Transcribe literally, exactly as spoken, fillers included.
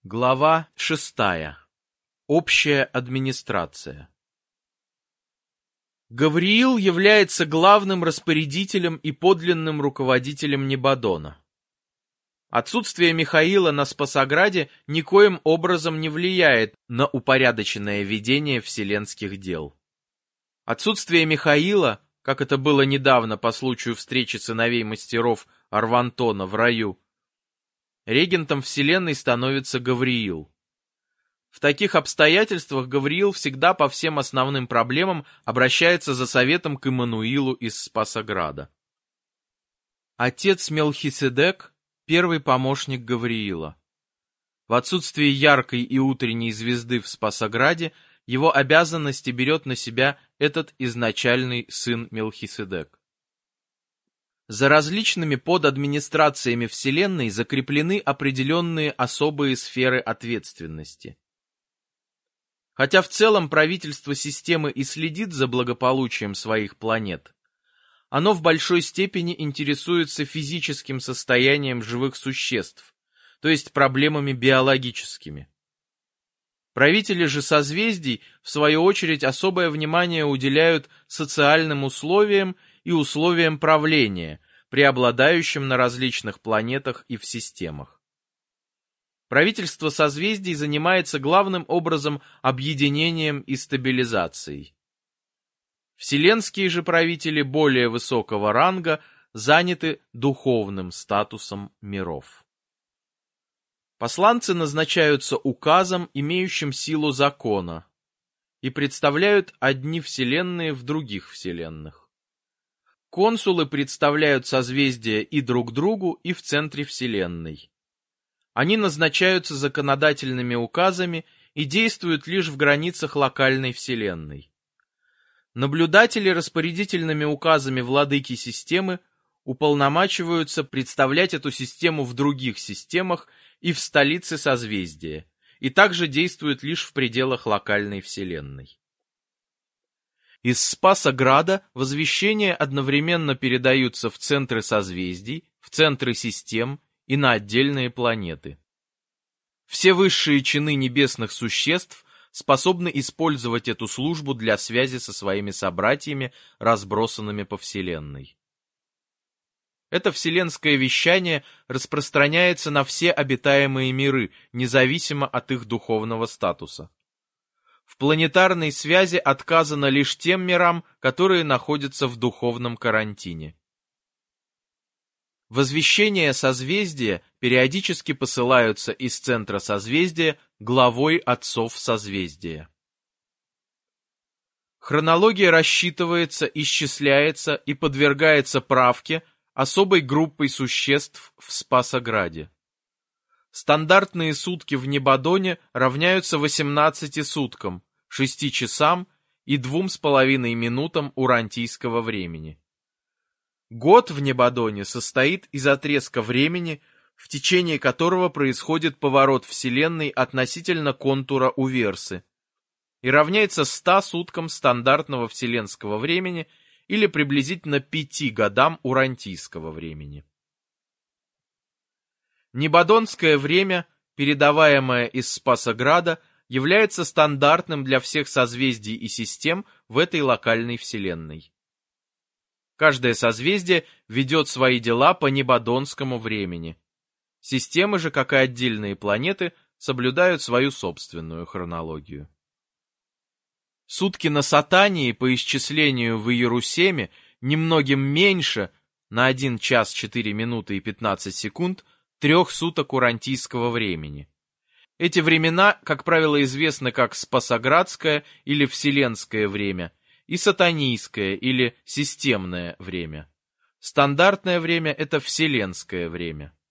Глава шестая. Общая администрация. Гавриил является главным распорядителем и подлинным руководителем Небадона. Отсутствие Михаила на Спасограде никоим образом не влияет на упорядоченное ведение вселенских дел. Отсутствие Михаила, как это было недавно по случаю встречи сыновей мастеров Арвантона в раю, регентом вселенной становится Гавриил. В таких обстоятельствах Гавриил всегда по всем основным проблемам обращается за советом к Иммануилу из Спасограда. Отец Мелхиседек – первый помощник Гавриила. В отсутствие яркой и утренней звезды в Спасограде его обязанности берет на себя этот изначальный сын Мелхиседек. За различными подадминистрациями Вселенной закреплены определенные особые сферы ответственности. Хотя в целом правительство системы и следит за благополучием своих планет, оно в большой степени интересуется физическим состоянием живых существ, то есть проблемами биологическими. Правители же созвездий, в свою очередь, особое внимание уделяют социальным условиям и условиям правления, преобладающим на различных планетах и в системах. Правительство созвездий занимается главным образом объединением и стабилизацией. Вселенские же правители более высокого ранга заняты духовным статусом миров. Посланцы назначаются указом, имеющим силу закона, и представляют одни вселенные в других вселенных. Консулы представляют созвездия и друг другу, и в центре Вселенной. Они назначаются законодательными указами и действуют лишь в границах локальной Вселенной. Наблюдатели распорядительными указами владыки системы уполномачиваются представлять эту систему в других системах и в столице созвездия, и также действуют лишь в пределах локальной Вселенной. Из Спасограда возвещения одновременно передаются в центры созвездий, в центры систем и на отдельные планеты. Все высшие чины небесных существ способны использовать эту службу для связи со своими собратьями, разбросанными по Вселенной. Это вселенское вещание распространяется на все обитаемые миры, независимо от их духовного статуса. В планетарной связи отказано лишь тем мирам, которые находятся в духовном карантине. Возвещения созвездия периодически посылаются из центра созвездия главой отцов созвездия. Хронология рассчитывается, исчисляется и подвергается правке особой группой существ в Спасограде. Стандартные сутки в Небадоне равняются восемнадцати суткам, шести часам и двум с половиной минутам урантийского времени. Год в Небадоне состоит из отрезка времени, в течение которого происходит поворот Вселенной относительно контура Уверсы, и равняется ста суткам стандартного вселенского времени или приблизительно пяти годам урантийского времени. Небадонское время, передаваемое из Спасограда, является стандартным для всех созвездий и систем в этой локальной Вселенной. Каждое созвездие ведет свои дела по небадонскому времени. Системы же, как и отдельные планеты, соблюдают свою собственную хронологию. Сутки на Сатании по исчислению в Иерусалиме немногим меньше, на один час четыре минуты и пятнадцать секунд, трех суток урантийского времени. Эти времена, как правило, известны как Спасоградское или Вселенское время и Сатанийское или Системное время. Стандартное время – это Вселенское время.